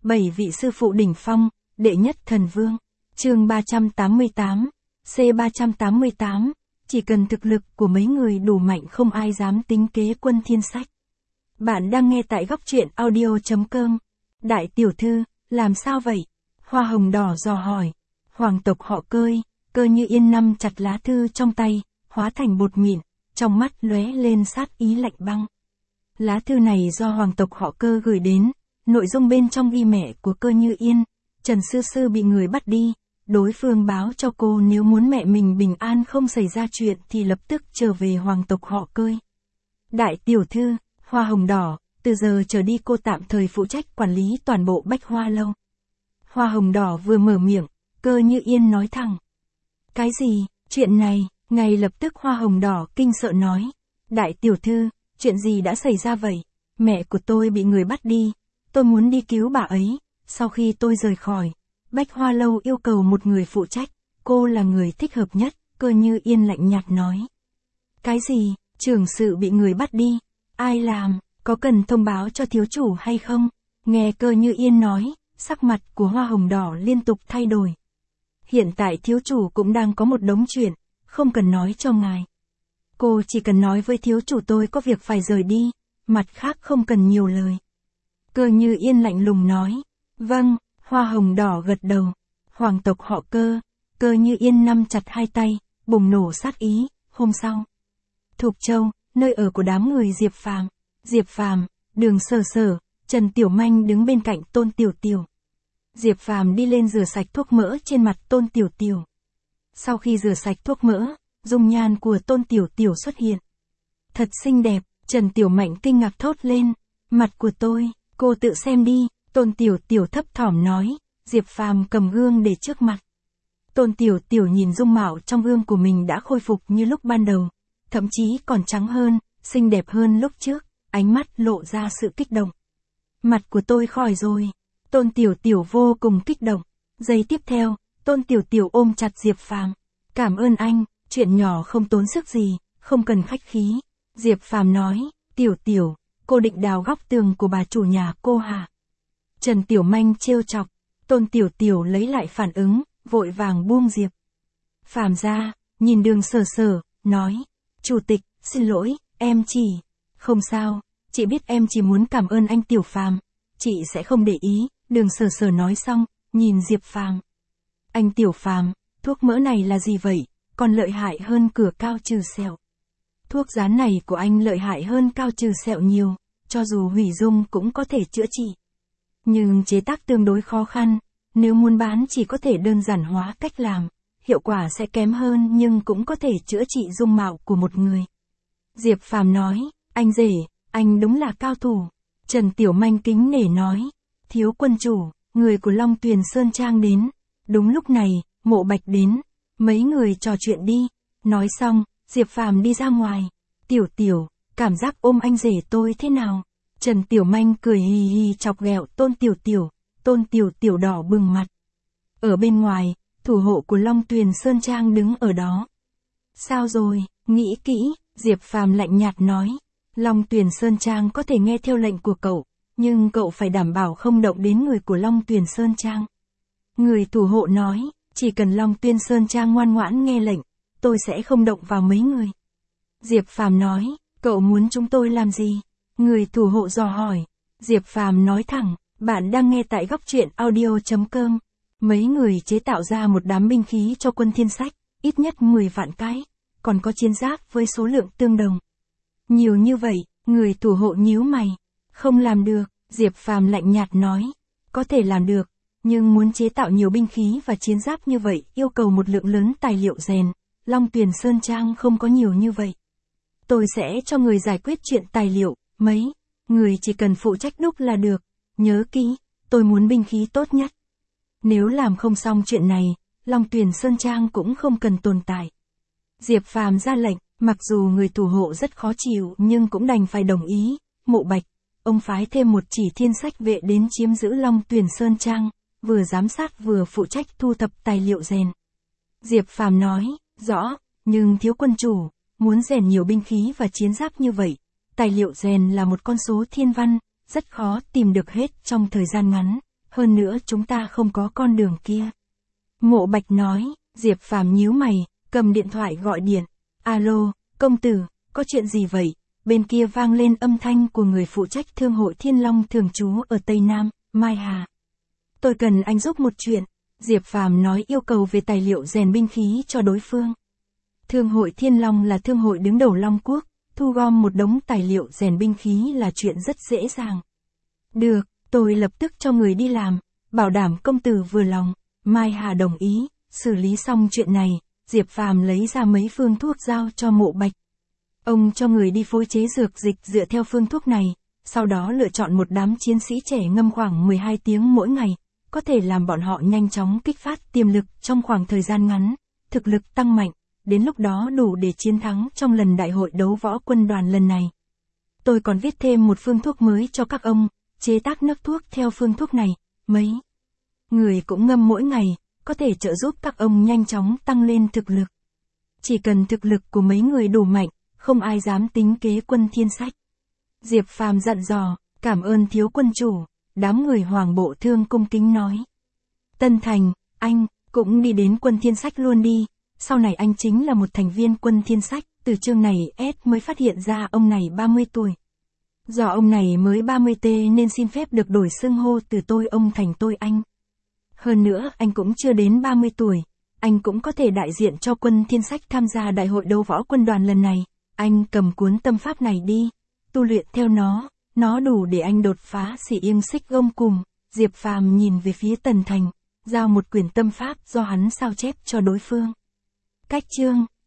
7 vị sư phụ đỉnh phong, đệ nhất thần vương. Chương 388, C388, chỉ cần thực lực của mấy người đủ mạnh không ai dám tính kế Quân Thiên Sách. Bạn đang nghe tại góc truyện audio.com. Đại tiểu thư, làm sao vậy? Hoa hồng đỏ dò hỏi. Hoàng tộc họ Cơ Như Yên nắm chặt lá thư trong tay, hóa thành bột mịn, trong mắt lóe lên sát ý lạnh băng. Lá thư này do hoàng tộc họ Cơ gửi đến, nội dung bên trong ghi mẹ của Cơ Như Yên, Trần Sư Sư bị người bắt đi, đối phương báo cho cô nếu muốn mẹ mình bình an không xảy ra chuyện thì lập tức trở về hoàng tộc họ Cơ. Đại tiểu thư, Hoa hồng đỏ, từ giờ trở đi cô tạm thời phụ trách quản lý toàn bộ Bách Hoa Lâu. Hoa hồng đỏ vừa mở miệng, Cơ Như Yên nói thẳng. Cái gì, chuyện này, ngay lập tức Hoa hồng đỏ kinh sợ nói. Đại tiểu thư, chuyện gì đã xảy ra vậy? Mẹ của tôi bị người bắt đi, tôi muốn đi cứu bà ấy, sau khi tôi rời khỏi, Bách Hoa Lâu yêu cầu một người phụ trách, cô là người thích hợp nhất, Cơ Như Yên lạnh nhạt nói. Cái gì, trưởng sự bị người bắt đi, ai làm, có cần thông báo cho thiếu chủ hay không? Nghe Cơ Như Yên nói, sắc mặt của Hoa hồng đỏ liên tục thay đổi. Hiện tại thiếu chủ cũng đang có một đống chuyện, không cần nói cho ngài. Cô chỉ cần nói với thiếu chủ tôi có việc phải rời đi, mặt khác không cần nhiều lời. Cơ Như Yên lạnh lùng nói. Vâng, Hoa hồng đỏ gật đầu. Hoàng tộc họ Cơ Như Yên nắm chặt hai tay, bùng nổ sát ý. Hôm sau, Thục Châu, nơi ở của đám người Diệp Phàm, Đường Sở Sở, Trần Tiểu Manh đứng bên cạnh Tôn Tiểu Tiểu. Diệp Phàm đi lên rửa sạch thuốc mỡ trên mặt Tôn Tiểu Tiểu. Sau khi rửa sạch thuốc mỡ, dung nhan của Tôn Tiểu Tiểu xuất hiện. Thật xinh đẹp, Trần Tiểu Mạnh kinh ngạc thốt lên. Mặt của tôi, cô tự xem đi, Tôn Tiểu Tiểu thấp thỏm nói. Diệp Phàm cầm gương để trước mặt. Tôn Tiểu Tiểu nhìn dung mạo trong gương của mình đã khôi phục như lúc ban đầu, thậm chí còn trắng hơn, xinh đẹp hơn lúc trước, ánh mắt lộ ra sự kích động. Mặt của tôi khỏi rồi. Tôn Tiểu Tiểu vô cùng kích động. Giây tiếp theo, Tôn Tiểu Tiểu ôm chặt Diệp Phàm. Cảm ơn anh, chuyện nhỏ không tốn sức gì, không cần khách khí. Diệp Phàm nói, Tiểu Tiểu, cô định đào góc tường của bà chủ nhà cô hả? Trần Tiểu Manh trêu chọc. Tôn Tiểu Tiểu lấy lại phản ứng, vội vàng buông Diệp Phàm ra, nhìn Đường Sở Sở, nói, Chủ tịch, xin lỗi, em chỉ, không sao, chị biết em chỉ muốn cảm ơn anh Tiểu Phàm, chị sẽ không để ý. Đường Sở Sở nói xong, nhìn Diệp Phàm. Anh Tiểu Phàm, thuốc mỡ này là gì vậy, còn lợi hại hơn cửa cao trừ sẹo. Thuốc dán này của anh lợi hại hơn cao trừ sẹo nhiều, cho dù hủy dung cũng có thể chữa trị. Nhưng chế tác tương đối khó khăn, nếu muốn bán chỉ có thể đơn giản hóa cách làm, hiệu quả sẽ kém hơn nhưng cũng có thể chữa trị dung mạo của một người. Diệp Phàm nói, anh rể, anh đúng là cao thủ. Trần Tiểu Manh kính nể nói, thiếu quân chủ, người của Long Tuyền Sơn Trang đến. Đúng lúc này, Mộ Bạch đến, mấy người trò chuyện đi. Nói xong, Diệp Phàm đi ra ngoài. Tiểu Tiểu, cảm giác ôm anh rể tôi thế nào? Trần Tiểu Manh cười hì hì chọc ghẹo Tôn Tiểu Tiểu. Tôn Tiểu Tiểu đỏ bừng mặt. Ở bên ngoài, thủ hộ của Long Tuyền Sơn Trang đứng ở đó. Sao rồi, nghĩ kỹ, Diệp Phàm lạnh nhạt nói. Long Tuyền Sơn Trang có thể nghe theo lệnh của cậu, nhưng cậu phải đảm bảo không động đến người của Long Tuyền Sơn Trang. Người thủ hộ nói, chỉ cần Long Tuyền Sơn Trang ngoan ngoãn nghe lệnh, tôi sẽ không động vào mấy người. Diệp Phàm nói, cậu muốn chúng tôi làm gì? Người thủ hộ dò hỏi. Diệp Phàm nói thẳng, bạn đang nghe tại góc truyện audio.com. Mấy người chế tạo ra một đám binh khí cho Quân Thiên Sách, ít nhất 10 vạn cái, còn có chiến giáp với số lượng tương đồng. Nhiều như vậy, người thủ hộ nhíu mày. Không làm được, Diệp Phàm lạnh nhạt nói. Có thể làm được, nhưng muốn chế tạo nhiều binh khí và chiến giáp như vậy yêu cầu một lượng lớn tài liệu rèn. Long Tuyền Sơn Trang không có nhiều như vậy. Tôi sẽ cho người giải quyết chuyện tài liệu, mấy người chỉ cần phụ trách đúc là được. Nhớ kỹ, tôi muốn binh khí tốt nhất. Nếu làm không xong chuyện này, Long Tuyền Sơn Trang cũng không cần tồn tại. Diệp Phàm ra lệnh, mặc dù người thủ hộ rất khó chịu nhưng cũng đành phải đồng ý. Mộ Bạch, ông phái thêm một chỉ thiên sách vệ đến chiếm giữ Long Tuyền Sơn Trang, vừa giám sát vừa phụ trách thu thập tài liệu rèn. Diệp Phàm nói, rõ, nhưng thiếu quân chủ, muốn rèn nhiều binh khí và chiến giáp như vậy, tài liệu rèn là một con số thiên văn, rất khó tìm được hết trong thời gian ngắn. Hơn nữa chúng ta không có con đường kia. Mộ Bạch nói, Diệp Phàm nhíu mày, cầm điện thoại gọi điện. Alo, công tử, có chuyện gì vậy? Bên kia vang lên âm thanh của người phụ trách thương hội Thiên Long thường trú ở Tây Nam, Mai Hà. Tôi cần anh giúp một chuyện. Diệp Phàm nói yêu cầu về tài liệu rèn binh khí cho đối phương. Thương hội Thiên Long là thương hội đứng đầu Long Quốc, thu gom một đống tài liệu rèn binh khí là chuyện rất dễ dàng. Được, tôi lập tức cho người đi làm, bảo đảm công tử vừa lòng. Mai Hà đồng ý, xử lý xong chuyện này, Diệp Phàm lấy ra mấy phương thuốc giao cho Mộ Bạch. Ông cho người đi phối chế dược dịch dựa theo phương thuốc này, sau đó lựa chọn một đám chiến sĩ trẻ ngâm khoảng 12 tiếng mỗi ngày, có thể làm bọn họ nhanh chóng kích phát tiềm lực trong khoảng thời gian ngắn, thực lực tăng mạnh, đến lúc đó đủ để chiến thắng trong lần đại hội đấu võ quân đoàn lần này. Tôi còn viết thêm một phương thuốc mới cho các ông, chế tác nước thuốc theo phương thuốc này, mấy người cũng ngâm mỗi ngày, có thể trợ giúp các ông nhanh chóng tăng lên thực lực. Chỉ cần thực lực của mấy người đủ mạnh, không ai dám tính kế Quân Thiên Sách. Diệp Phàm dặn dò, cảm ơn thiếu quân chủ, đám người Hoàng Bộ Thương cung kính nói. Tân Thành, anh, cũng đi đến Quân Thiên Sách luôn đi, sau này anh chính là một thành viên Quân Thiên Sách, từ chương này S mới phát hiện ra ông này 30 tuổi. Do ông này mới 30T nên xin phép được đổi xưng hô từ tôi ông thành tôi anh. Hơn nữa anh cũng chưa đến 30 tuổi, anh cũng có thể đại diện cho Quân Thiên Sách tham gia đại hội đấu võ quân đoàn lần này. Anh cầm cuốn tâm pháp này đi, tu luyện theo nó đủ để anh đột phá Xỉ Yêng Xích Gông Cùng. Diệp Phàm nhìn về phía Tần Thành, giao một quyển tâm pháp do hắn sao chép cho đối phương. Cách chương